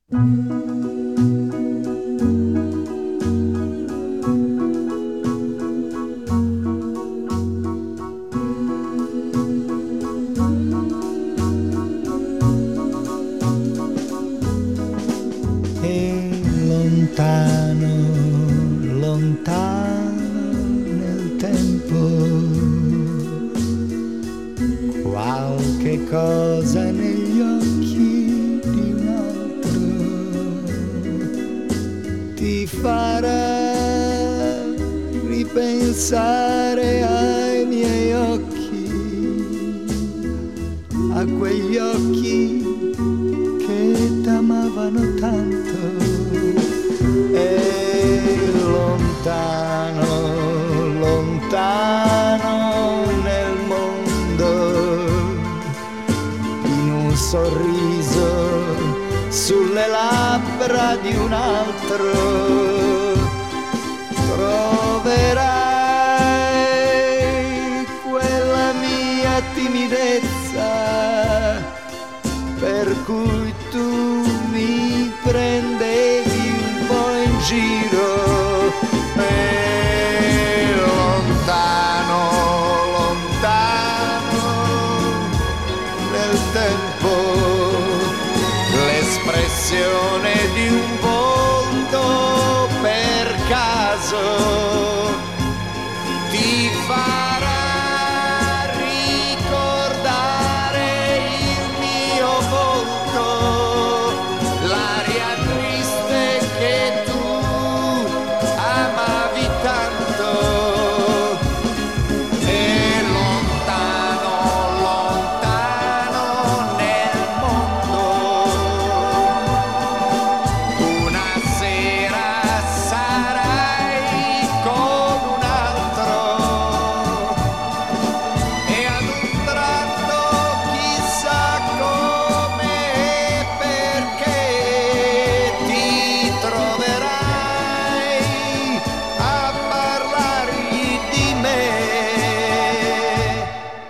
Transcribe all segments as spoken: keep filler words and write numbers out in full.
E lontano, lontano nel tempo, qualche cosa negli occhi di un altro ti farà ripensare ai miei occhi, a quegli occhi che t'amavano tanto. E lontano, lontano nel mondo, in un sorriso sulle labbra di un altro, troverai quella mia timidezza per cui tu mi prendevi un po' in giro. E lontano, lontano nel tempo, l'espressione di un volto per caso ti farà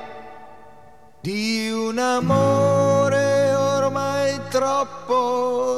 di un amore ormai troppo